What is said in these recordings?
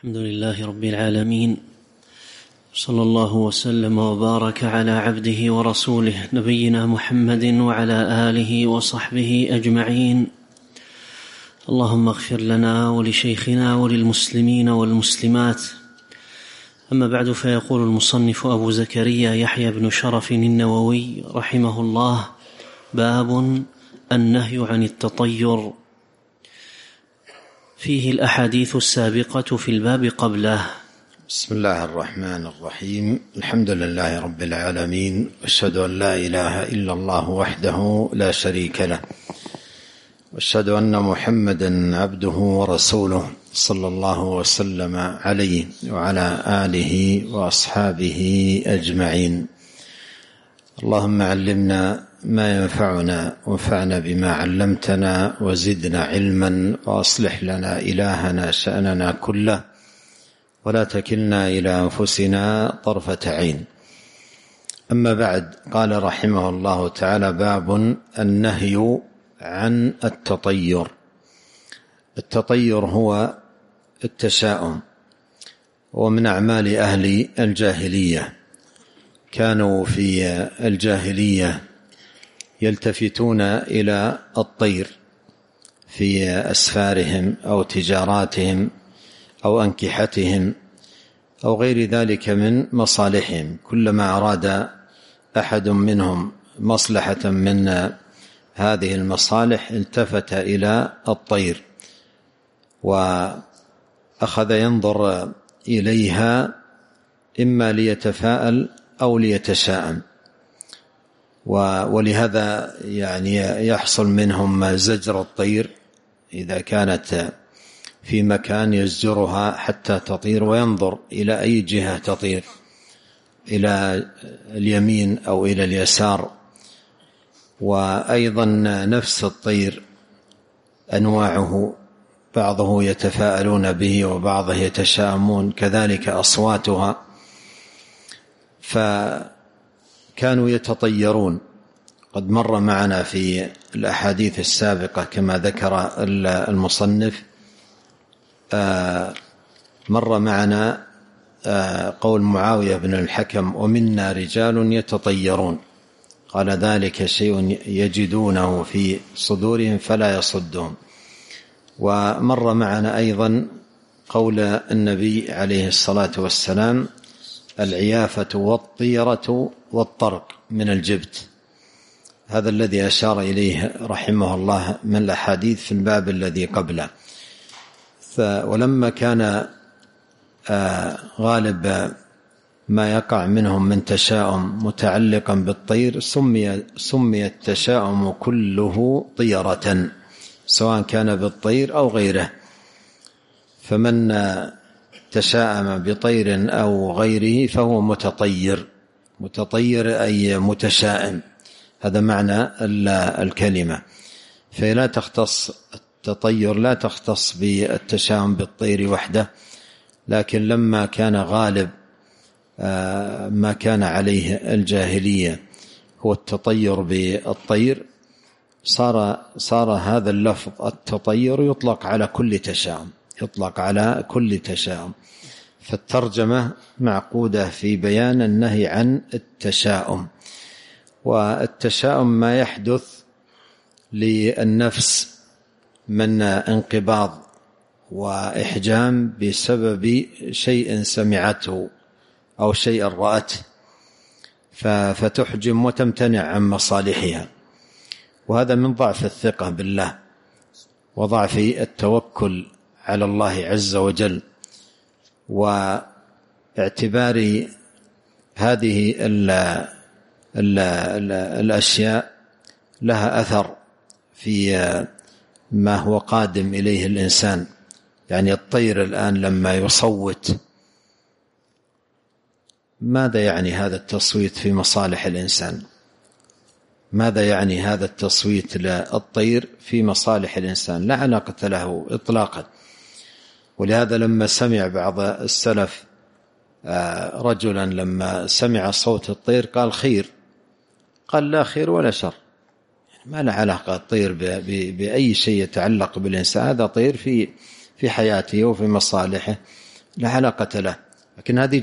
الحمد لله رب العالمين، صلى الله وسلم وبارك على عبده ورسوله نبينا محمد وعلى آله وصحبه أجمعين. اللهم اغفر لنا ولشيخنا وللمسلمين والمسلمات. أما بعد، فيقول المصنف أبو زكريا يحيى بن شرف النووي رحمه الله: باب النهي عن التطير. فيه الأحاديث السابقة في الباب قبله. بسم الله الرحمن الرحيم. الحمد لله رب العالمين، وأشهد أن لا إله إلا الله وحده لا شريك له، وأشهد أن محمدا عبده ورسوله صلى الله وسلم عليه وعلى آله وأصحابه أجمعين. اللهم علمنا ما ينفعنا وانفعنا بما علمتنا وزدنا علما، وأصلح لنا إلهنا شأننا كله، ولا تكلنا إلى أنفسنا طرفة عين. أما بعد، قال رحمه الله تعالى: باب النهي عن التطير. التطير هو التشاؤم، ومن أعمال أهل الجاهلية. كانوا في الجاهلية يلتفتون إلى الطير في أسفارهم أو تجاراتهم أو أنكحتهم أو غير ذلك من مصالحهم. كلما أراد أحد منهم مصلحة من هذه المصالح التفت إلى الطير وأخذ ينظر إليها، إما ليتفاءل أو ليتشاءم. ولهذا يعني يحصل منهم زجر الطير إذا كانت في مكان، يزجرها حتى تطير وينظر إلى أي جهة تطير، إلى اليمين أو إلى اليسار. وأيضا نفس الطير أنواعه، بعضه يتفاءلون به وبعضه يتشاءمون، كذلك أصواتها. فكانوا يتطيرون. قد مر معنا في الأحاديث السابقة كما ذكر المصنف، مر معنا قول معاوية بن الحكم: ومنا رجال يتطيرون، قال: ذلك شيء يجدونه في صدورهم فلا يصدهم. ومر معنا أيضا قول النبي عليه الصلاة والسلام: العيافة والطيرة والطرق من الجبت. هذا الذي أشار إليه رحمه الله من الأحاديث في الباب الذي قبله. ولما كان غالب ما يقع منهم من تشاؤم متعلقا بالطير، سمي التشاؤم كله طيرة، سواء كان بالطير أو غيره. فمن تشاءم بطير أو غيره فهو متطير. متطير أي متشائم، هذا معنى الكلمة. فلا تختص التطير، لا تختص بالتشاؤم بالطير وحده، لكن لما كان غالب ما كان عليه الجاهلية هو التطير بالطير، صار هذا اللفظ التطير يطلق على كل تشاؤم، يطلق على كل تشاؤم. فالترجمة معقودة في بيان النهي عن التشاؤم. والتشاؤم ما يحدث للنفس من انقباض وإحجام بسبب شيء سمعته أو شيء رأته، فتحجم وتمتنع عن مصالحها. وهذا من ضعف الثقة بالله وضعف التوكل على الله عز وجل، واعتبار هذه الأشياء لها أثر في ما هو قادم إليه الإنسان. يعني الطير الآن لما يصوت، ماذا يعني هذا التصويت في مصالح الإنسان؟ ماذا يعني هذا التصويت للطير في مصالح الإنسان؟ لا علاقة له إطلاقا. ولهذا لما سمع بعض السلف رجلا لما سمع صوت الطير قال: خير. قال: لا خير ولا شر، ما له علاقة الطير بأي شيء يتعلق بالإنسان. هذا طير في حياته وفي مصالحه، لا علاقة له. لكن هذه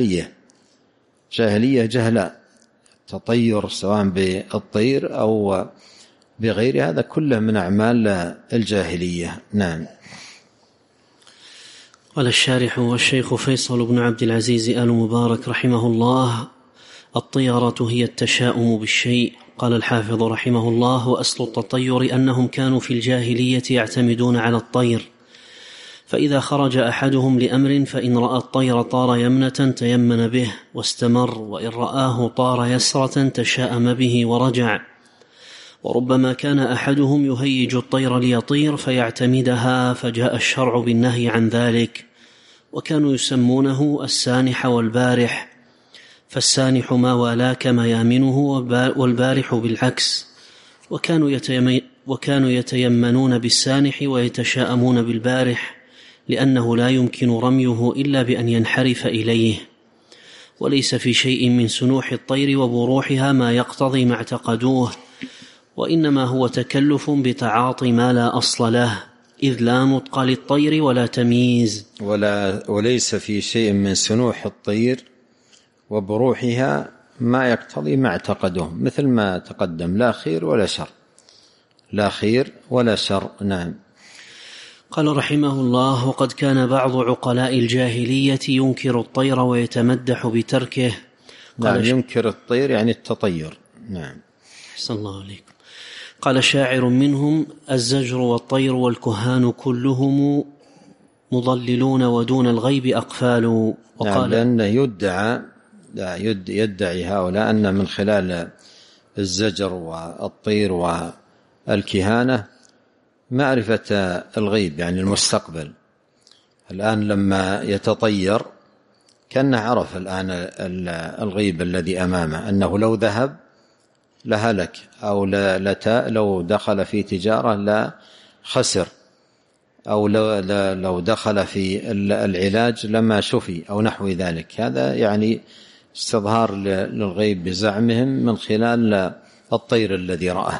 جاهلية جهلاء، تطير سواء بالطير أو بغير هذا كله من أعمال الجاهلية. نعم. قال الشارح والشيخ فيصل بن عبد العزيز آل مبارك رحمه الله: الطيرة هي التشاؤم بالشيء. قال الحافظ رحمه الله: وأصل التطير أنهم كانوا في الجاهلية يعتمدون على الطير، فإذا خرج أحدهم لأمر فإن رأى الطير طار يمنة تيمن به واستمر، وإن رآه طار يسرة تشاءم به ورجع. وربما كان أحدهم يهيج الطير ليطير فيعتمدها، فجاء الشرع بالنهي عن ذلك. وكانوا يسمونه السانح والبارح، فالسانح ما والاك ميامنه، والبارح بالعكس. وكانوا يتيمنون بالسانح ويتشاءمون بالبارح، لأنه لا يمكن رميه إلا بأن ينحرف إليه. وليس في شيء من سنوح الطير وبروحها ما يقتضي ما اعتقدوه، وإنما هو تكلف بتعاطي ما لا أصل له، إذ لا نطق للطير ولا تمييز. وليس في شيء من سنوح الطير وبروحها ما يقتضي ما اعتقدوه، مثل ما تقدم: لا خير ولا شر، لا خير ولا شر. نعم. قال رحمه الله: وقد كان بعض عقلاء الجاهلية ينكر الطير ويتمدح بتركه. نعم، ينكر الطير يعني التطير. نعم. أحسن الله عليكم. قال شاعر منهم: الزجر والطير والكهان كلهم مضللون ودون الغيب أقفال. وقال لأنه يدعي هؤلاء أن من خلال الزجر والطير والكهانة معرفة الغيب، يعني المستقبل. الآن لما يتطير كأنه عرف الآن الغيب الذي أمامه، أنه لو ذهب لهلك، أو لو دخل في تجارة لا خسر، أو لو دخل في العلاج لما شفي، أو نحو ذلك. هذا يعني استظهار للغيب بزعمهم من خلال الطير الذي رآه.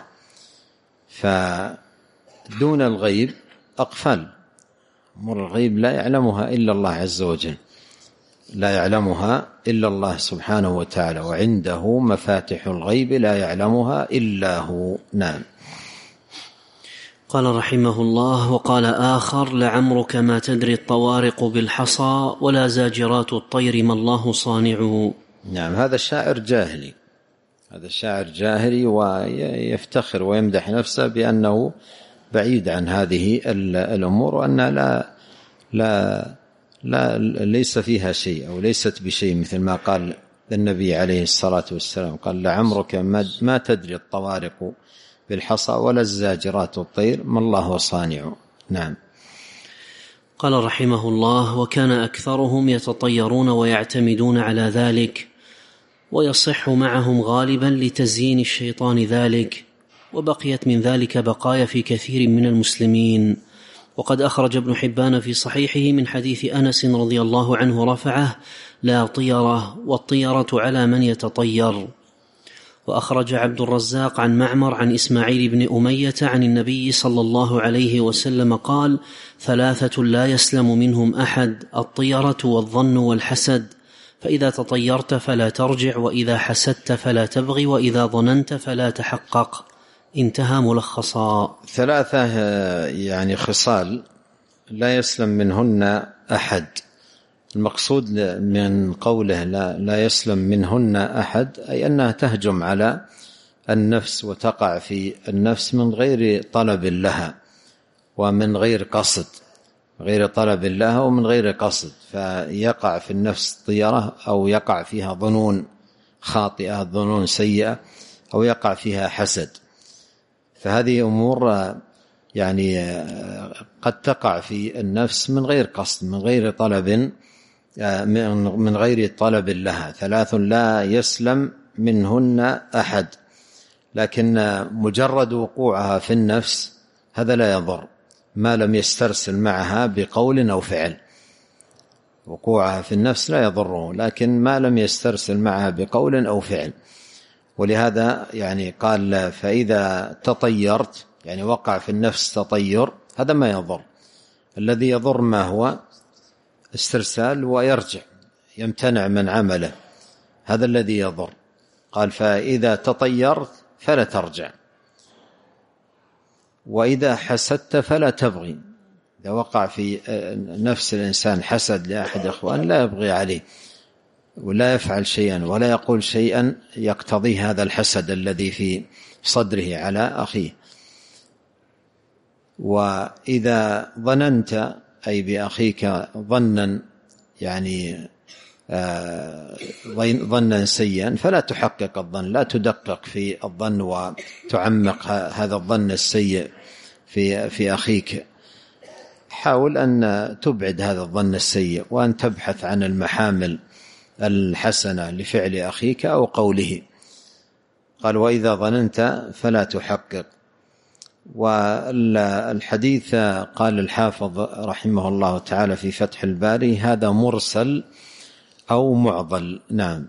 فدون الغيب أقفال، أمور الغيب لا يعلمها إلا الله عز وجل، لا يعلمها إلا الله سبحانه وتعالى، وعنده مفاتح الغيب لا يعلمها إلا هو. نعم. قال رحمه الله: وقال آخر: لعمرك ما تدري الطوارق بالحصى، ولا زاجرات الطير ما الله صانعه. نعم. هذا الشاعر جاهلي، ويفتخر ويمدح نفسه بأنه بعيد عن هذه الأمور، وأن لا ليس فيها شيء، أو ليست بشيء، مثل ما قال النبي عليه الصلاة والسلام، قال: لعمرك ما تدري الطوارق بالحصى ولا الزاجرات الطير ما الله صانع. نعم. قال رحمه الله: وكان أكثرهم يتطيرون ويعتمدون على ذلك، ويصح معهم غالبا لتزيين الشيطان ذلك، وبقيت من ذلك بقايا في كثير من المسلمين. وقد أخرج ابن حبان في صحيحه من حديث أنس رضي الله عنه رفعه: لا طيرة، والطيرة على من يتطير. وأخرج عبد الرزاق عن معمر عن إسماعيل بن أمية عن النبي صلى الله عليه وسلم قال: ثلاثة لا يسلم منهم أحد: الطيرة والظن والحسد، فإذا تطيرت فلا ترجع، وإذا حسدت فلا تبغي، وإذا ظننت فلا تحقق. انتهى ملخصا. ثلاثة يعني خصال لا يسلم منهن أحد. المقصود من قوله لا يسلم منهن أحد، أي أنها تهجم على النفس وتقع في النفس من غير طلب لها ومن غير قصد، غير طلب لها ومن غير قصد، فيقع في النفس طيرة، أو يقع فيها ظنون خاطئة، ظنون سيئة، أو يقع فيها حسد. فهذه أمور يعني قد تقع في النفس من غير قصد، من غير طلب لها. ثلاث لا يسلم منهن أحد، لكن مجرد وقوعها في النفس هذا لا يضر ما لم يسترسل معها بقول أو فعل. وقوعها في النفس لا يضره، لكن ما لم يسترسل معها بقول أو فعل. ولهذا يعني قال: فإذا تطيرت، يعني وقع في النفس تطير، هذا ما يضر. الذي يضر ما هو استرسال ويرجع يمتنع من عمله، هذا الذي يضر. قال فإذا تطيرت فلا ترجع، وإذا حسدت فلا تبغي. إذا وقع في نفس الإنسان حسد لأحد إخوان لا يبغي عليه ولا يفعل شيئا ولا يقول شيئا يقتضي هذا الحسد الذي في صدره على أخيه. وإذا ظننت أي بأخيك ظنا يعني ظنا سيئا فلا تحقق الظن، لا تدقق في الظن وتعمق هذا الظن السيء في أخيك. حاول أن تبعد هذا الظن السيء وأن تبحث عن المحامل الحسنة لفعل أخيك أو قوله. قال وإذا ظننت فلا تحقق. والحديث قال الحافظ رحمه الله تعالى في فتح الباري هذا مرسل أو معضل. نعم.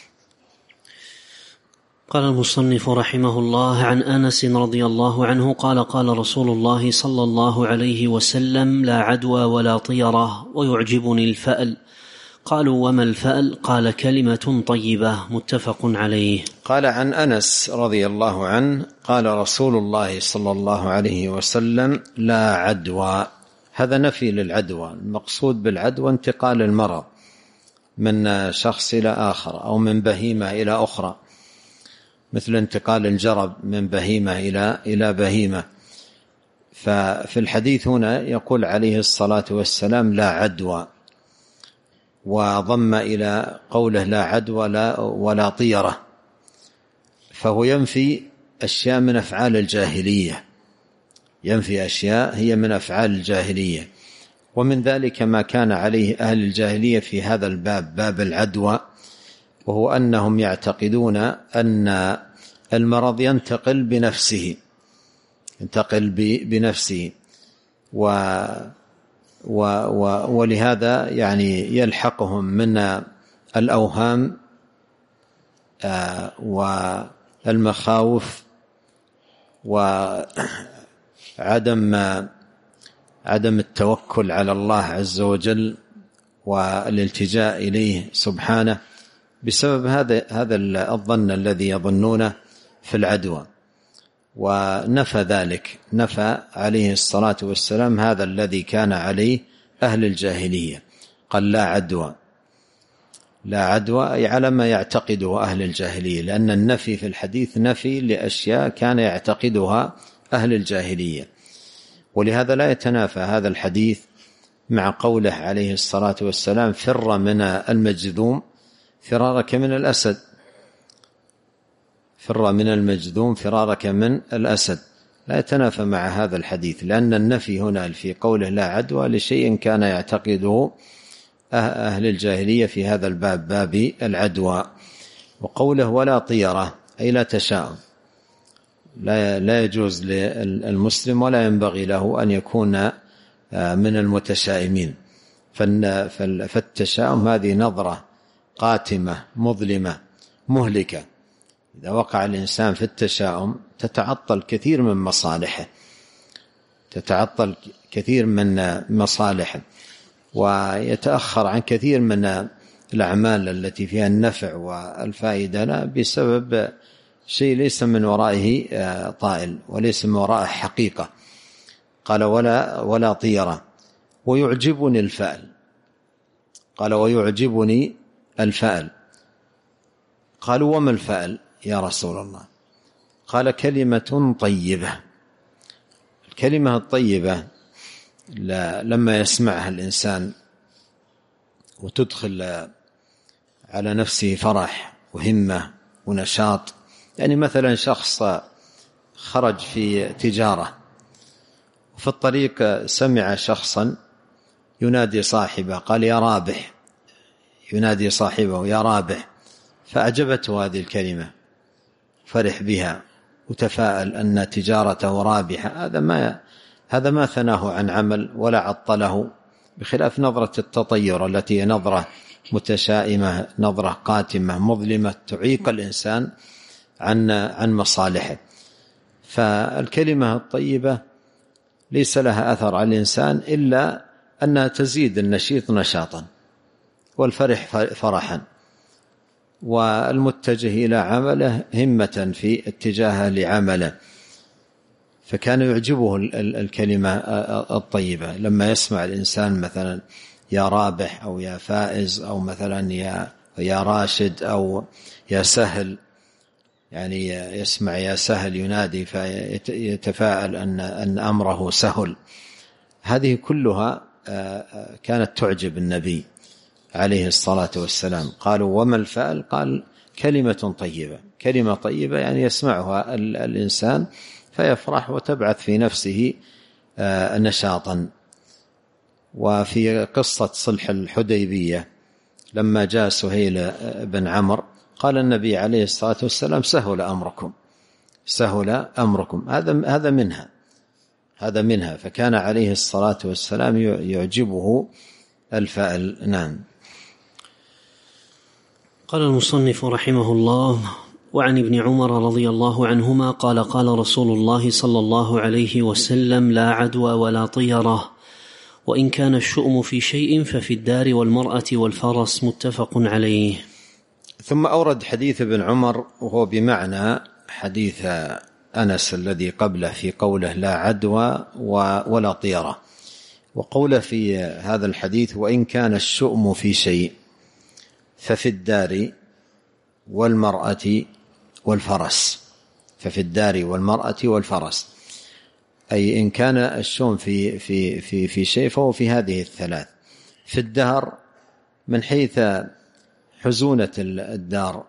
قال المصنف رحمه الله عن أنس رضي الله عنه قال قال رسول الله صلى الله عليه وسلم لا عدوى ولا طيرة ويعجبني الفأل. قالوا وما الفأل؟ قال كلمة طيبة. متفق عليه. قال عن أنس رضي الله عنه قال رسول الله صلى الله عليه وسلم لا عدوى. هذا نفي للعدوى. المقصود بالعدوى انتقال المرض من شخص إلى آخر أو من بهيمة إلى أخرى، مثل انتقال الجرب من بهيمة إلى بهيمة. ففي الحديث هنا يقول عليه الصلاة والسلام لا عدوى، وضم إلى قوله لا عدوى ولا طيرة، فهو ينفي أشياء من أفعال الجاهلية، ينفي أشياء هي من أفعال الجاهلية. ومن ذلك ما كان عليه أهل الجاهلية في هذا الباب، باب العدوى، وهو أنهم يعتقدون أن المرض ينتقل بنفسه ولهذا يعني يلحقهم من الأوهام والمخاوف وعدم التوكل على الله عز وجل والالتجاء إليه سبحانه بسبب هذا الظن الذي يظنونه في العدوى. ونفى ذلك، نفى عليه الصلاة والسلام هذا الذي كان عليه أهل الجاهلية. قال لا عدوى، لا عدوى أي على ما يعتقده أهل الجاهلية، لأن النفي في الحديث نفي لأشياء كان يعتقدها أهل الجاهلية. ولهذا لا يتنافى هذا الحديث مع قوله عليه الصلاة والسلام فر من المجذوم فرارك من الأسد، فر من المجذوم فرارك من الأسد، لا يتنافى مع هذا الحديث، لأن النفي هنا في قوله لا عدوى لشيء كان يعتقده أهل الجاهلية في هذا الباب، باب العدوى. وقوله ولا طيرة أي لا تشاؤم، لا يجوز للمسلم ولا ينبغي له أن يكون من المتشائمين. فالتشاؤم هذه نظرة قاتمة مظلمة مهلكة. إذا وقع الإنسان في التشاؤم تتعطل كثير من مصالحه، تتعطل كثير من مصالحه، ويتأخر عن كثير من الأعمال التي فيها النفع والفائدة بسبب شيء ليس من ورائه طائل وليس من ورائه حقيقة. قال ولا طيرة ويعجبني الفأل. قال ويعجبني الفأل. قالوا وما الفأل يا رسول الله؟ قال كلمة طيبة. الكلمة الطيبة لما يسمعها الإنسان وتدخل على نفسه فرح وهمة ونشاط، يعني مثلا شخص خرج في تجارة وفي الطريق سمع شخصا ينادي صاحبه، قال يا رابح، ينادي صاحبه يا رابح، فأعجبته هذه الكلمة، فرح بها وتفاءل أن تجارته رابحة. هذا ما ثناه عن عمل ولا عطله، بخلاف نظرة التطير التي هي نظرة متشائمة، نظرة قاتمة مظلمة تعيق الإنسان عن مصالحه. فالكلمة الطيبة ليس لها أثر على الإنسان إلا أنها تزيد النشيط نشاطا والفرح فرحا والمتجه إلى عمله همة في اتجاهه لعمله. فكان يعجبه الكلمة الطيبة لما يسمع الإنسان مثلا يا رابح أو يا فائز أو مثلا يا راشد أو يا سهل، يعني يسمع يا سهل ينادي فيتفاءل أن أمره سهل. هذه كلها كانت تعجب النبي عليه الصلاة والسلام. قالوا وما الفأل؟ قال كلمة طيبة. كلمة طيبة يعني يسمعها الإنسان فيفرح وتبعث في نفسه نشاطا. وفي قصة صلح الحديبية لما جاء سهيل بن عمرو قال النبي عليه الصلاة والسلام سهل أمركم، سهل أمركم. هذا منها. فكان عليه الصلاة والسلام يعجبه الفأل. نعم. قال المصنف رحمه الله: وعن ابن عمر رضي الله عنهما قال قال رسول الله صلى الله عليه وسلم: لا عدوى ولا طيرة، وإن كان الشؤم في شيء ففي الدار والمرأة والفرس. متفق عليه. ثم أورد حديث ابن عمر وهو بمعنى حديث أنس الذي قبله في قوله لا عدوى ولا طيرة، وقوله في هذا الحديث وإن كان الشؤم في شيء ففي الدار والمرأة والفرس. ففي الدار والمرأة والفرس، أي إن كان الشؤم في شيء فهو في هذه الثلاث. في الدار من حيث حزونة الدار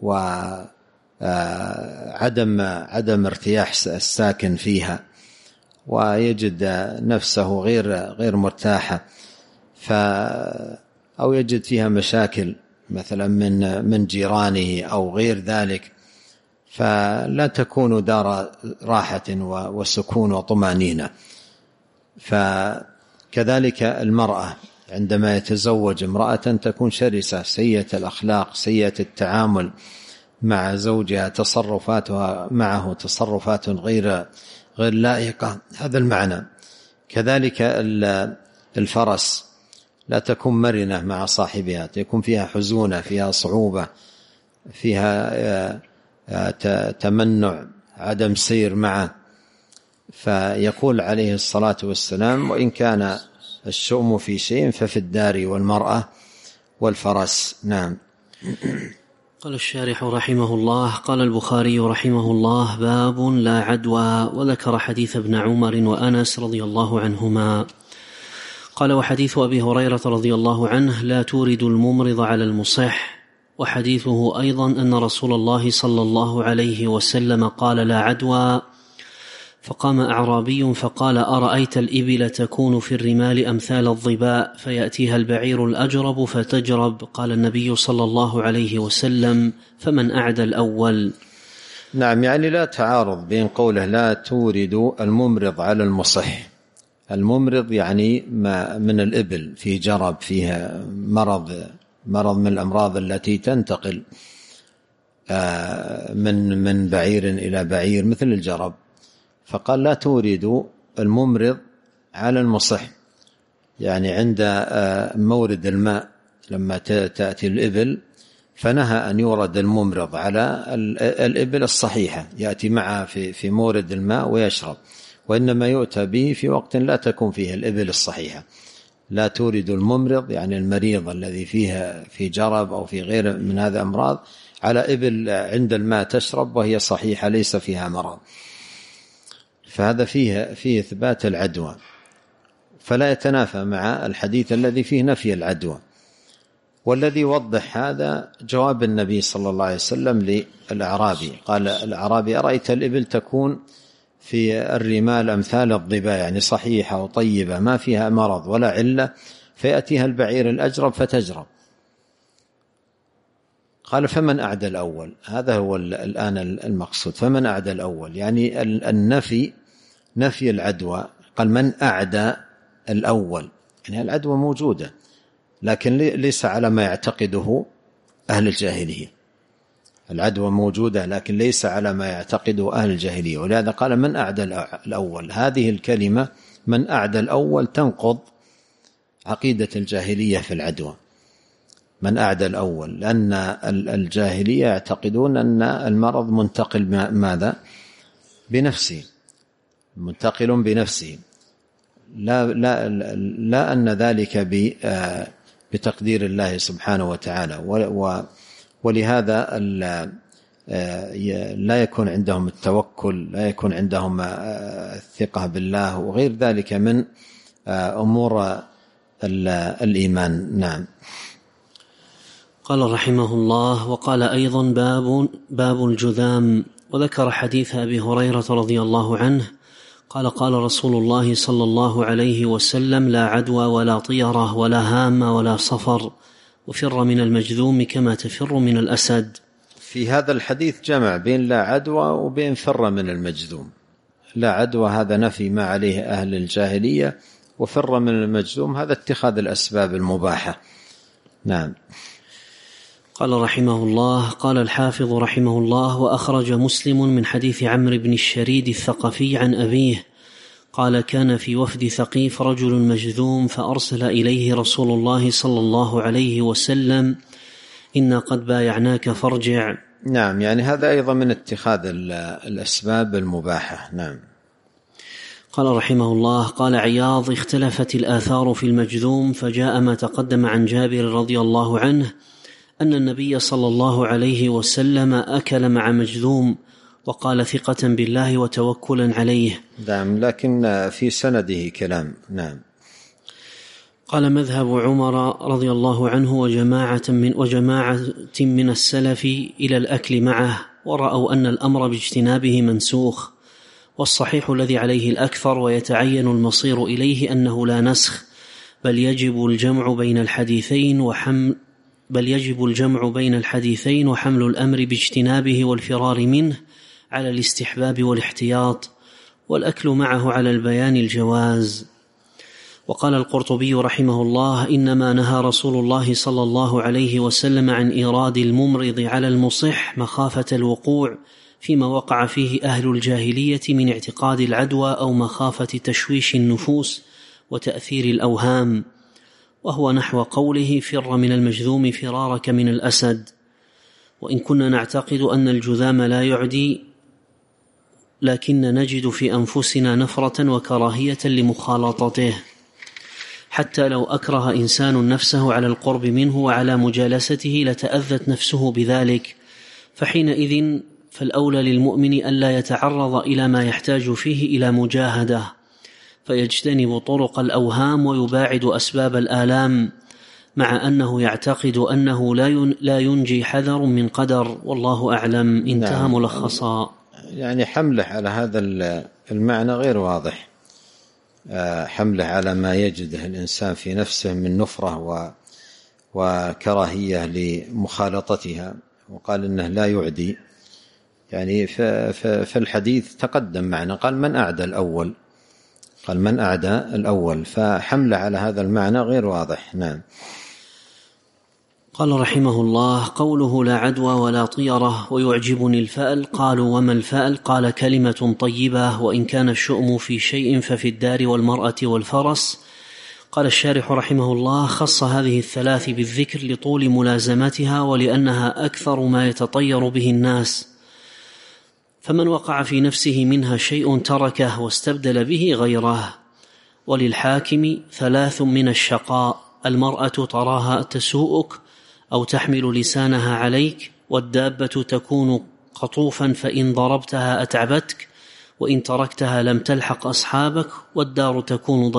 وعدم ارتياح الساكن فيها ويجد نفسه غير مرتاحة، أو يجد فيها مشاكل مثلا من جيرانه أو غير ذلك، فلا تكون دار راحة وسكون وطمأنينة. فكذلك المرأة عندما يتزوج امرأة تكون شرسة سيئة الأخلاق سيئة التعامل مع زوجها، تصرفاتها معه تصرفات غير لائقة. هذا المعنى. كذلك الفرس لا تكون مرنة مع صاحبها، تكون فيها حزونة فيها صعوبة فيها تمنع عدم سير معه. فيقول عليه الصلاة والسلام وإن كان الشؤم في شيء ففي الدار والمرأة والفرس. نعم. قال الشارح رحمه الله: قال البخاري رحمه الله: باب لا عدوى. وذكر حديث ابن عمر وأنس رضي الله عنهما. قال: وحديث أبي هريرة رضي الله عنه: لا تورد الممرض على المصح. وحديثه أيضا أن رسول الله صلى الله عليه وسلم قال: لا عدوى. فقام أعرابي فقال: أرأيت الإبل تكون في الرمال أمثال الظباء فيأتيها البعير الأجرب فتجرب؟ قال النبي صلى الله عليه وسلم: فمن أعدى الأول؟ نعم، يعني لا تعارض بين قوله لا تورد الممرض على المصح. الممرض يعني ما من الإبل في جرب فيها مرض من الأمراض التي تنتقل من بعير إلى بعير مثل الجرب. فقال لا تورد الممرض على المصح، يعني عند مورد الماء لما تأتي الإبل فنهى أن يورد الممرض على الإبل الصحيحة يأتي معها في مورد الماء ويشرب، وإنما يؤتى به في وقت لا تكون فيه الإبل الصحيحة. لا تورد الممرض يعني المريض الذي فيها في جرب أو في غير من هذا أمراض على إبل عند الماء تشرب وهي صحيحة ليس فيها مرض. فهذا فيه إثبات العدوى، فلا يتنافى مع الحديث الذي فيه نفي العدوى. والذي يوضح هذا جواب النبي صلى الله عليه وسلم للأعرابي. قال الأعرابي: أرأيت الإبل تكون في الرمال أمثال الظباء، يعني صحيحة وطيبة ما فيها مرض ولا علة، فيأتيها البعير الأجرب فتجرب. قال: فمن أعدى الأول؟ هذا هو الآن المقصود. فمن أعدى الأول يعني النفي، نفي العدوى. قال من أعدى الأول، يعني العدوى موجودة لكن ليس على ما يعتقده أهل الجاهلية. العدوى موجودة لكن ليس على ما يعتقده أهل الجاهلية، ولهذا قال من أعدى الأول. هذه الكلمة من أعدى الأول تنقض عقيدة الجاهلية في العدوى، من أعدى الأول، لأن الجاهلية يعتقدون أن المرض منتقل ماذا؟ بنفسه، منتقل بنفسه، لا أن ذلك بتقدير الله سبحانه وتعالى. ولهذا لا يكون عندهم التوكل، لا يكون عندهم الثقة بالله وغير ذلك من أمور الإيمان. نعم. قال رحمه الله: وقال أيضا باب الجذام. وذكر حديث أبي هريرة رضي الله عنه قال: قال رسول الله صلى الله عليه وسلم: لا عدوى ولا طيرة ولا هامة ولا صفر، وفر من المجذوم كما تفر من الأسد. في هذا الحديث جمع بين لا عدوى وبين فر من المجذوم. لا عدوى هذا نفي ما عليه أهل الجاهلية، وفر من المجذوم هذا اتخاذ الأسباب المباحة. نعم. قال رحمه الله: قال الحافظ رحمه الله: وأخرج مسلم من حديث عمرو بن الشريد الثقفي عن أبيه قال: كان في وفد ثقيف رجل مجذوم، فأرسل إليه رسول الله صلى الله عليه وسلم: إنا قد بايعناك فارجع. نعم، يعني هذا أيضا من اتخاذ الأسباب المباحة. نعم. قال رحمه الله: قال عياض: اختلفت الآثار في المجذوم، فجاء ما تقدم عن جابر رضي الله عنه أن النبي صلى الله عليه وسلم أكل مع مجذوم، وقال ثقة بالله وتوكلا عليه. نعم، لكن في سنده كلام. نعم. قال مذهب عمر رضي الله عنه وجماعة من السلف إلى الأكل معه، ورأوا أن الأمر باجتنابه منسوخ، والصحيح الذي عليه الأكثر ويتعين المصير إليه أنه لا نسخ، بل يجب الجمع بين الحديثين وحمل الأمر باجتنابه والفرار منه على الاستحباب والاحتياط، والأكل معه على البيان الجواز. وقال القرطبي رحمه الله: إنما نهى رسول الله صلى الله عليه وسلم عن إيراد الممرض على المصح مخافة الوقوع فيما وقع فيه أهل الجاهلية من اعتقاد العدوى أو مخافة تشويش النفوس وتأثير الأوهام، وهو نحو قوله: فر من المجذوم فرارك من الأسد. وإن كنا نعتقد أن الجذام لا يعدي، لكن نجد في أنفسنا نفرة وكراهية لمخالطته، حتى لو أكره إنسان نفسه على القرب منه وعلى مجالسته لتأذت نفسه بذلك، فحينئذ فالأولى للمؤمن ألا يتعرض إلى ما يحتاج فيه إلى مجاهدة، فيجتنب طرق الأوهام ويباعد أسباب الآلام، مع أنه يعتقد أنه لا ينجي حذر من قدر، والله أعلم. انتهى. نعم. ملخصا. يعني حمله على هذا المعنى غير واضح، حمله على ما يجده الإنسان في نفسه من نفرة وكراهية لمخالطتها، وقال إنه لا يعدي. يعني في الحديث تقدم معنا قال من أعدى الأول، قال من أعدى الأول، فحمله على هذا المعنى غير واضح. نعم. قال رحمه الله: قوله لا عدوى ولا طيرة ويعجبني الفأل. قالوا: وما الفأل؟ قال: كلمة طيبة، وإن كان الشؤم في شيء ففي الدار والمرأة والفرس. قال الشارح رحمه الله: خص هذه الثلاث بالذكر لطول ملازمتها ولأنها أكثر ما يتطير به الناس، فمن وقع في نفسه منها شيء تركه واستبدل به غيره. وللحاكم ثلاث من الشقاء: المرأة تراها تسوءك أو تحمل لسانها عليك، والدابة تكون قطوفا فإن ضربتها أتعبتك، وإن تركتها لم تلحق أصحابك، والدار تكون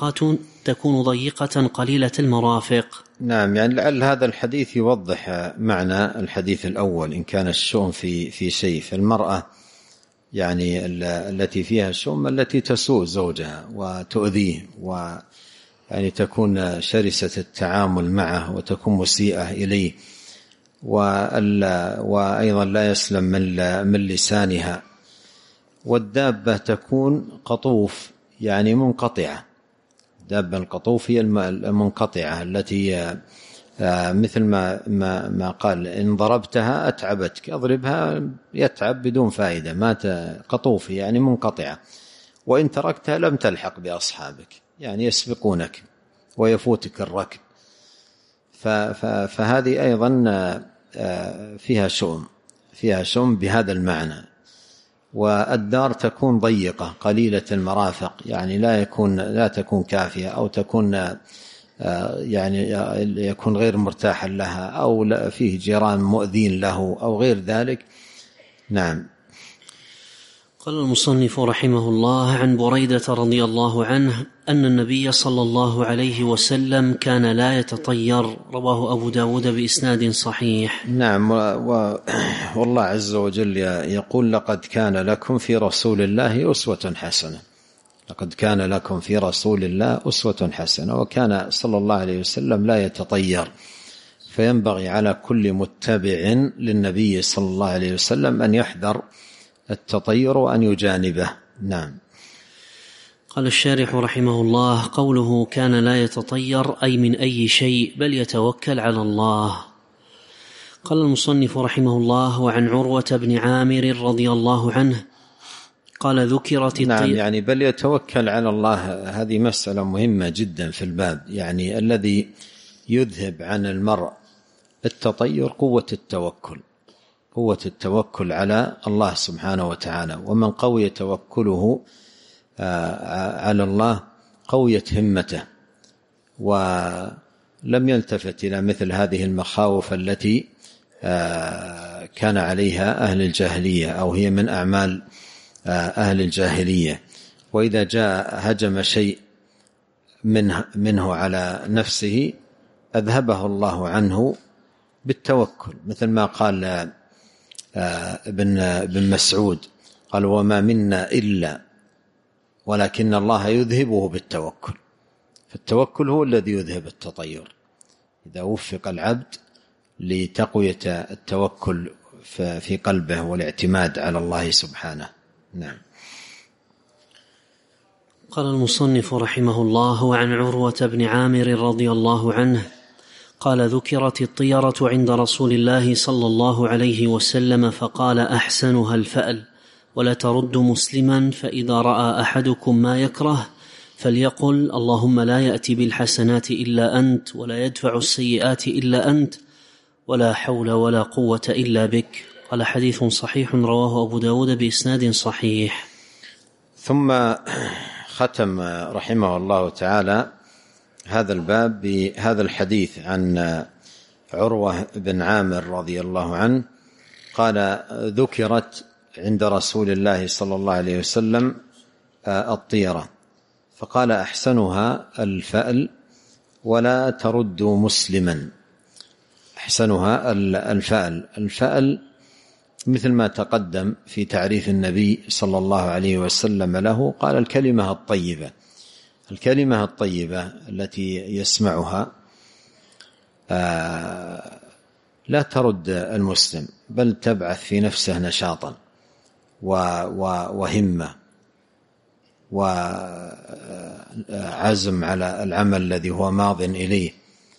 ضيقة قليلة المرافق. نعم، يعني لعل هذا الحديث يوضح معنى الحديث الأول. إن كان الشؤم في شيء، فالمرأة يعني التي فيها الشؤم التي تسوء زوجها وتؤذيه، ويعني تكون شرسة التعامل معه وتكون مسيئة إليه، وأيضا لا يسلم من لسانها. والدابة تكون قطوف يعني منقطعة، دابة القطوف هي المنقطعة التي مثل ما قال: إن ضربتها أتعبتك، أضربها يتعب بدون فائدة، مات قطوف يعني منقطعة. وإن تركتها لم تلحق بأصحابك، يعني يسبقونك ويفوتك الركب. فهذه أيضا فيها شؤم بهذا المعنى. والدار تكون ضيقة قليلة المرافق، يعني لا تكون كافية، أو تكون يعني يكون غير مرتاحا لها، أو فيه جيران مؤذين له أو غير ذلك. نعم. قال المصنف رحمه الله: عن بريدة رضي الله عنه أن النبي صلى الله عليه وسلم كان لا يتطير، رواه أبو داود بإسناد صحيح. نعم. والله عز وجل يقول: لقد كان لكم في رسول الله أسوة حسنة. لقد كان لكم في رسول الله أسوة حسنة. وكان صلى الله عليه وسلم لا يتطير، فينبغي على كل متبع للنبي صلى الله عليه وسلم أن يحذر التطير وأن يجانبه. نعم. قال الشارح رحمه الله: قوله كان لا يتطير أي من أي شيء، بل يتوكل على الله. قال المصنف رحمه الله: وعن عروة بن عامر رضي الله عنه قال: ذكرت نعم، يعني بل يتوكل على الله. هذه مسألة مهمة جدا في الباب. يعني الذي يذهب عن المرء التطير قوة التوكل على الله سبحانه وتعالى. ومن قوي توكله على الله قويت همته، ولم يلتفت إلى مثل هذه المخاوف التي كان عليها أهل الجاهلية، أو هي من أعمال أهل الجاهلية. وإذا جاء هجم شيء منه على نفسه أذهبه الله عنه بالتوكل، مثل ما قال ابن مسعود قال: وما منا إلا ولكن الله يذهبه بالتوكل. فالتوكل هو الذي يذهب التطير. إذا وفق العبد لتقوية التوكل في قلبه والاعتماد على الله سبحانه. نعم. قال المصنف رحمه الله: وعن عروة بن عامر رضي الله عنه قال: ذكرت الطيرة عند رسول الله صلى الله عليه وسلم فقال: أحسنها الفأل، ولا ترد مسلما، فإذا رأى أحدكم ما يكره فليقل: اللهم لا يأتي بالحسنات إلا أنت، ولا يدفع السيئات إلا أنت، ولا حول ولا قوة إلا بك. قال: حديث صحيح، رواه أبو داود بإسناد صحيح. ثم ختم رحمه الله تعالى هذا الباب بهذا الحديث عن عروة بن عامر رضي الله عنه قال: ذكرت عند رسول الله صلى الله عليه وسلم الطيرة، فقال: أحسنها الفأل، ولا ترد مسلما. أحسنها الفأل مثل ما تقدم في تعريف النبي صلى الله عليه وسلم له، قال: الكلمة الطيبة التي يسمعها لا ترد المسلم، بل تبعث في نفسه نشاطا وهمة وعزم على العمل الذي هو ماض إليه.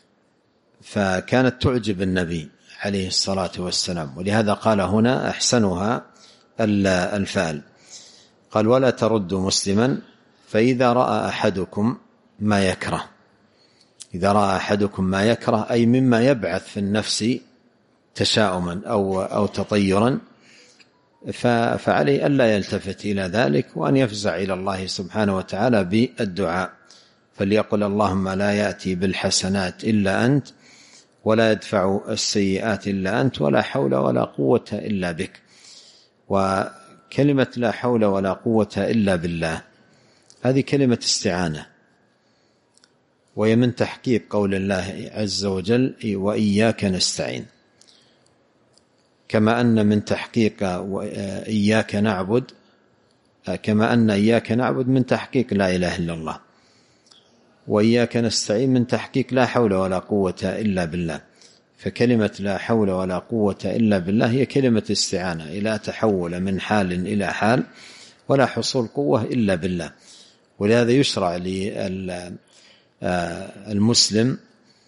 فكانت تعجب النبي عليه الصلاة والسلام، ولهذا قال هنا: أحسنها الفأل. قال: ولا ترد مسلما، فإذا رأى أحدكم ما يكره. إذا رأى أحدكم ما يكره أي مما يبعث في النفس تشاؤما أو تطيرا، فعليه ألا يلتفت إلى ذلك، وأن يفزع إلى الله سبحانه وتعالى بالدعاء، فليقل: اللهم لا يأتي بالحسنات إلا أنت، ولا يدفع السيئات إلا أنت، ولا حول ولا قوة إلا بك. وكلمة لا حول ولا قوة إلا بالله هذه كلمة استعانة، وهي من تحقيق قول الله عز وجل: وإياك نستعين. كما أن من تحقيق إياك نعبد، كما أن إياك نعبد من تحقيق لا إله إلا الله، وإياك نستعين من تحقيق لا حول ولا قوة إلا بالله. فكلمة لا حول ولا قوة إلا بالله هي كلمة استعانة، إلى تحول من حال إلى حال، ولا حصول قوة إلا بالله. ولهذا يشرع للمسلم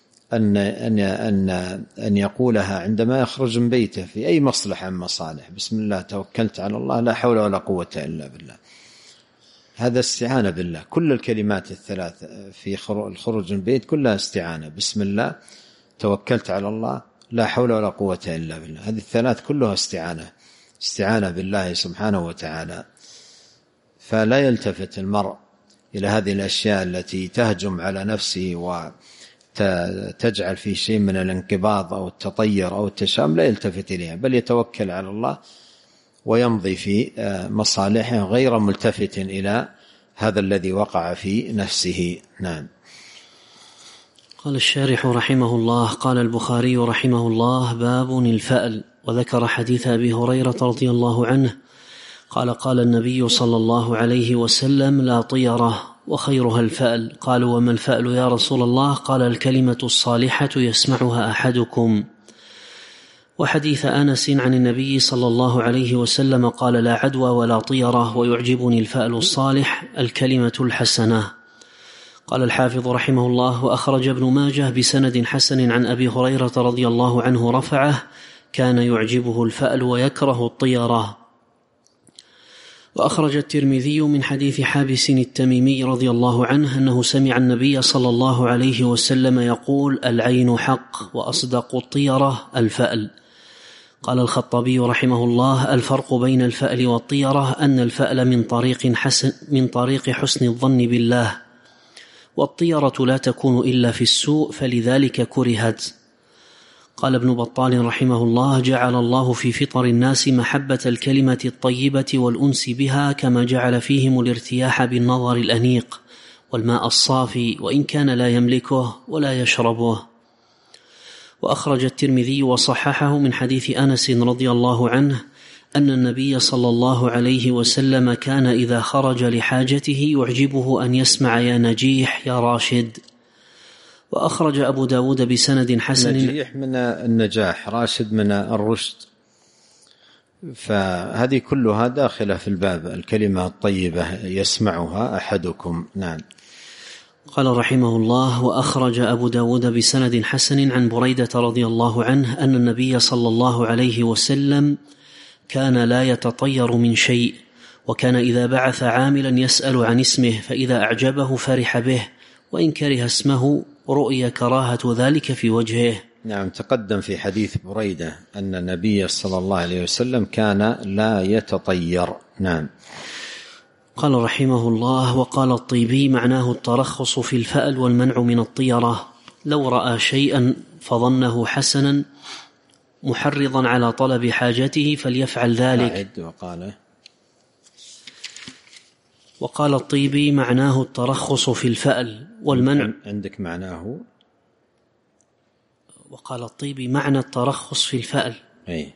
أن يقولها عندما يخرج من بيته في أي مصلحة من مصالح: بسم الله توكلت على الله، لا حول ولا قوة إلا بالله. هذا استعانة بالله. كل الكلمات الثلاث في الخروج من البيت كلها استعانة. بسم الله، توكلت على الله، لا حول ولا قوة إلا بالله. هذه الثلاث كلها استعانة بالله سبحانه وتعالى. فلا يلتفت المرء إلى هذه الأشياء التي تهجم على نفسه وتجعل فيه شيء من الانقباض أو التطير أو التشاؤم، لا يلتفت إليها، بل يتوكل على الله ويمضي في مصالحه غير ملتفت إلى هذا الذي وقع في نفسه. نعم. قال الشارح رحمه الله: قال البخاري رحمه الله: باب الفأل. وذكر حديث أبي هريرة رضي الله عنه قال: قال النبي صلى الله عليه وسلم: لا طيرة وخيرها الفأل. قالوا: وما الفأل يا رسول الله؟ قال: الكلمة الصالحة يسمعها أحدكم. وحديث أنس عن النبي صلى الله عليه وسلم قال: لا عدوى ولا طيرة، ويعجبني الفأل الصالح الكلمة الحسنة. قال الحافظ رحمه الله: وأخرج ابن ماجه بسند حسن عن أبي هريرة رضي الله عنه رفعه: كان يعجبه الفأل ويكره الطيرة. وأخرج الترمذي من حديث حابس التميمي رضي الله عنه أنه سمع النبي صلى الله عليه وسلم يقول: العين حق وأصدق الطيرة الفأل. قال الخطابي رحمه الله: الفرق بين الفأل والطيرة أن الفأل من طريق حسن الظن بالله، والطيرة لا تكون إلا في السوء، فلذلك كرهت. قال ابن بطال رحمه الله: جعل الله في فطر الناس محبة الكلمة الطيبة والأنس بها، كما جعل فيهم الارتياح بالنظر الأنيق والماء الصافي، وإن كان لا يملكه ولا يشربه. وأخرج الترمذي وصححه من حديث أنس رضي الله عنه أن النبي صلى الله عليه وسلم كان إذا خرج لحاجته يعجبه أن يسمع: يا نجيح يا راشد. وأخرج أبو داود بسند حسن. نجيح من النجاح، راشد من الرشد، فهذه كلها داخلة في الباب، الكلمة الطيبة يسمعها أحدكم. نعم. قال رحمه الله: وأخرج أبو داود بسند حسن عن بريدة رضي الله عنه أن النبي صلى الله عليه وسلم كان لا يتطير من شيء، وكان إذا بعث عاملا يسأل عن اسمه، فإذا أعجبه فرح به، وإن كره اسمه رؤي كراهة ذلك في وجهه. نعم. تقدم في حديث بريدة أن النبي صلى الله عليه وسلم كان لا يتطير. نعم. قال رحمه الله: وقال الطيبي معناه الترخص في الفأل والمنع من الطيرة. لو رأى شيئا فظنه حسنا محرضا على طلب حاجته فليفعل ذلك. وقال الطيبي معناه الترخص في الفأل والمنع. عندك معناه؟ وقال الطيبي معنى الترخص في الفأل. أي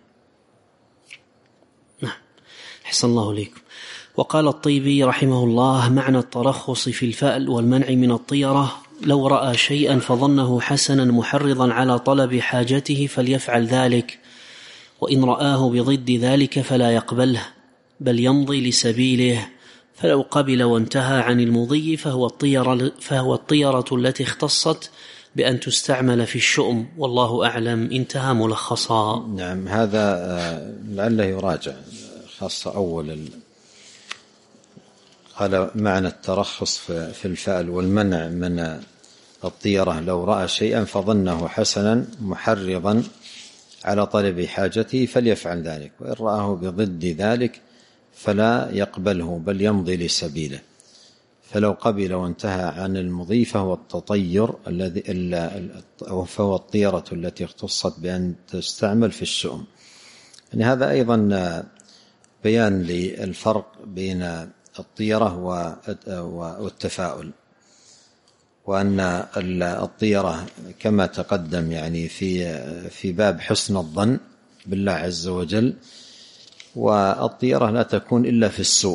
نعم، أحسن الله لكم. وقال الطيبي رحمه الله معنى الترخص في الفأل والمنع من الطيرة: لو رأى شيئا فظنه حسنا محرضا على طلب حاجته فليفعل ذلك، وإن رآه بضد ذلك فلا يقبله بل يمضي لسبيله، فلو قبل وانتهى عن المضي فهو الطيرة التي اختصت بأن تستعمل في الشؤم، والله أعلم. انتهى ملخصا. نعم. هذا لعله يراجع خاصة أول قال معنى الترخص في الفأل والمنع من الطيرة: لو رأى شيئا فظنه حسنا محرضا على طلب حاجته فليفعل ذلك، وإن رآه بضد ذلك فلا يقبله بل يمضي لسبيله، فلو قبل وانتهى عن المضي فهو التطير فهو الطيرة التي اختصت بأن تستعمل في الشؤم. يعني هذا أيضا بيان للفرق بين الطيرة والتفاؤل، وأن الطيرة كما تقدم يعني في باب حسن الظن بالله عز وجل، والطيرة لا تكون إلا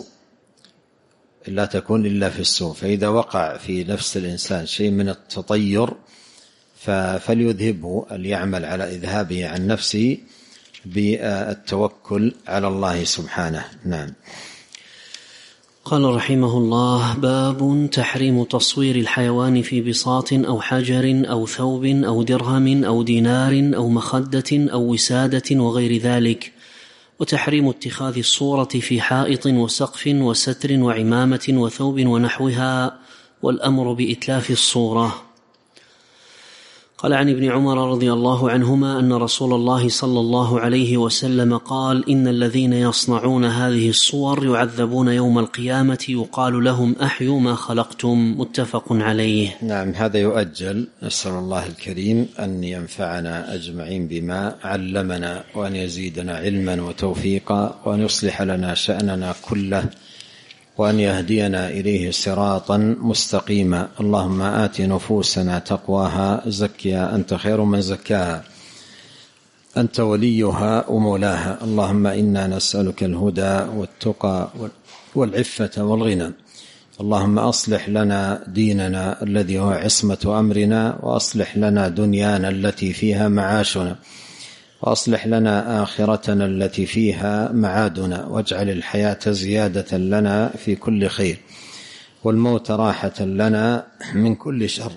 في السوء، فإذا وقع في نفس الإنسان شيء من التطير فليذهبه، ليعمل على إذهابه عن نفسه بالتوكل على الله سبحانه. نعم. قال رحمه الله: باب تحريم تصوير الحيوان في بساط أو حجر أو ثوب أو درهم أو دينار أو مخدة أو وسادة وغير ذلك، وتحريم اتخاذ الصورة في حائط وسقف وستر وعمامة وثوب ونحوها، والأمر بإتلاف الصورة. قال عن ابن عمر رضي الله عنهما أن رسول الله صلى الله عليه وسلم قال: إن الذين يصنعون هذه الصور يعذبون يوم القيامة، يقال لهم أحيوا ما خلقتم. متفق عليه. نعم، هذا يؤجل. نسأل الله الكريم أن ينفعنا أجمعين بما علمنا، وأن يزيدنا علما وتوفيقا، وأن يصلح لنا شأننا كله، وأن يهدينا إليه صراطا مستقيما. اللهم آت نفوسنا تقواها، زكها أنت خير من زكاها، أنت وليها ومولاها. اللهم إنا نسألك الهدى والتقى والعفة والغنى. اللهم أصلح لنا ديننا الذي هو عصمة أمرنا، وأصلح لنا دنيانا التي فيها معاشنا، وأصلح لنا آخرتنا التي فيها معادنا، واجعل الحياة زيادة لنا في كل خير، والموت راحة لنا من كل شر.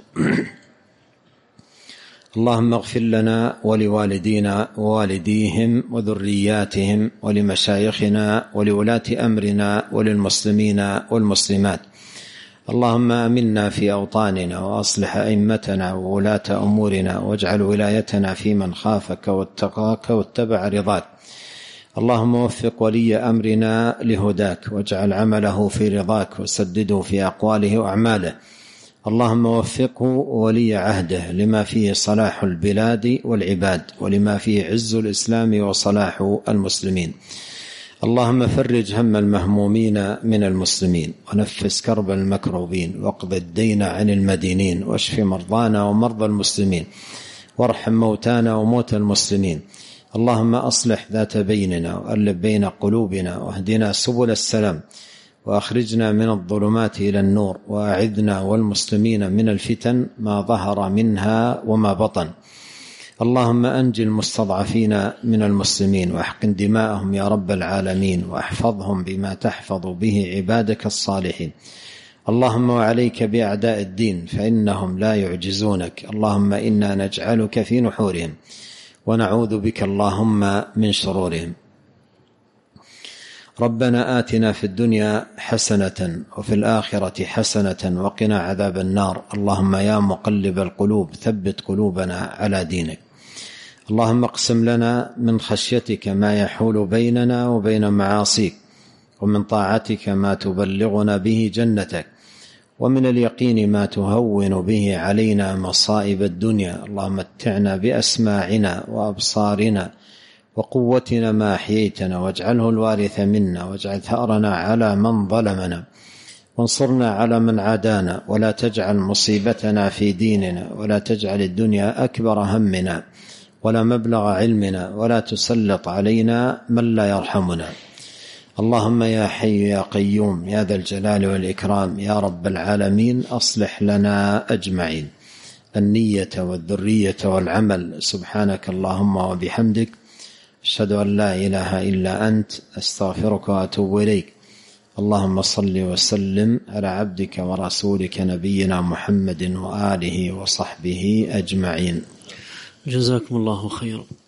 اللهم اغفر لنا ولوالدينا ووالديهم وذرياتهم ولمشايخنا ولولاة أمرنا وللمسلمين والمسلمات. اللهم آمنا في أوطاننا، وأصلح أئمتنا وولاة أمورنا، واجعل ولايتنا في من خافك واتقاك واتبع رضاك. اللهم وفق ولي أمرنا لهداك، واجعل عمله في رضاك، وسدده في أقواله وأعماله. اللهم وفقه ولي عهده لما فيه صلاح البلاد والعباد، ولما فيه عز الإسلام وصلاح المسلمين. اللهم فرج هم المهمومين من المسلمين، ونفس كرب المكروبين، واقض الدين عن المدينين، واشف مرضانا ومرضى المسلمين، وارحم موتانا وموتى المسلمين. اللهم أصلح ذات بيننا، وألف بين قلوبنا، واهدنا سبل السلام، وأخرجنا من الظلمات إلى النور، وأعذنا والمسلمين من الفتن ما ظهر منها وما بطن. اللهم أنجِ المستضعفين من المسلمين، واحقن دماءهم يا رب العالمين، واحفظهم بما تحفظ به عبادك الصالحين. اللهم وعليك بأعداء الدين، فإنهم لا يعجزونك. اللهم إنا نجعلك في نحورهم، ونعوذ بك اللهم من شرورهم. ربنا آتنا في الدنيا حسنة، وفي الآخرة حسنة، وقنا عذاب النار. اللهم يا مقلب القلوب ثبت قلوبنا على دينك. اللهم اقسم لنا من خشيتك ما يحول بيننا وبين معاصيك، ومن طاعتك ما تبلغنا به جنتك، ومن اليقين ما تهون به علينا مصائب الدنيا. اللهم متعنا بأسماعنا وأبصارنا وقوتنا ما أحييتنا، واجعله الوارث منا، واجعل ثأرنا على من ظلمنا، وانصرنا على من عادانا، ولا تجعل مصيبتنا في ديننا، ولا تجعل الدنيا أكبر همنا ولا مبلغ علمنا، ولا تسلط علينا من لا يرحمنا. اللهم يا حي يا قيوم يا ذا الجلال والإكرام يا رب العالمين، أصلح لنا أجمعين النية والذرية والعمل. سبحانك اللهم وبحمدك، أشهد أن لا إله إلا أنت، أستغفرك وأتوب إليك. اللهم صل وسلم على عبدك ورسولك نبينا محمد وآله وصحبه أجمعين. جزاكم الله خيرا.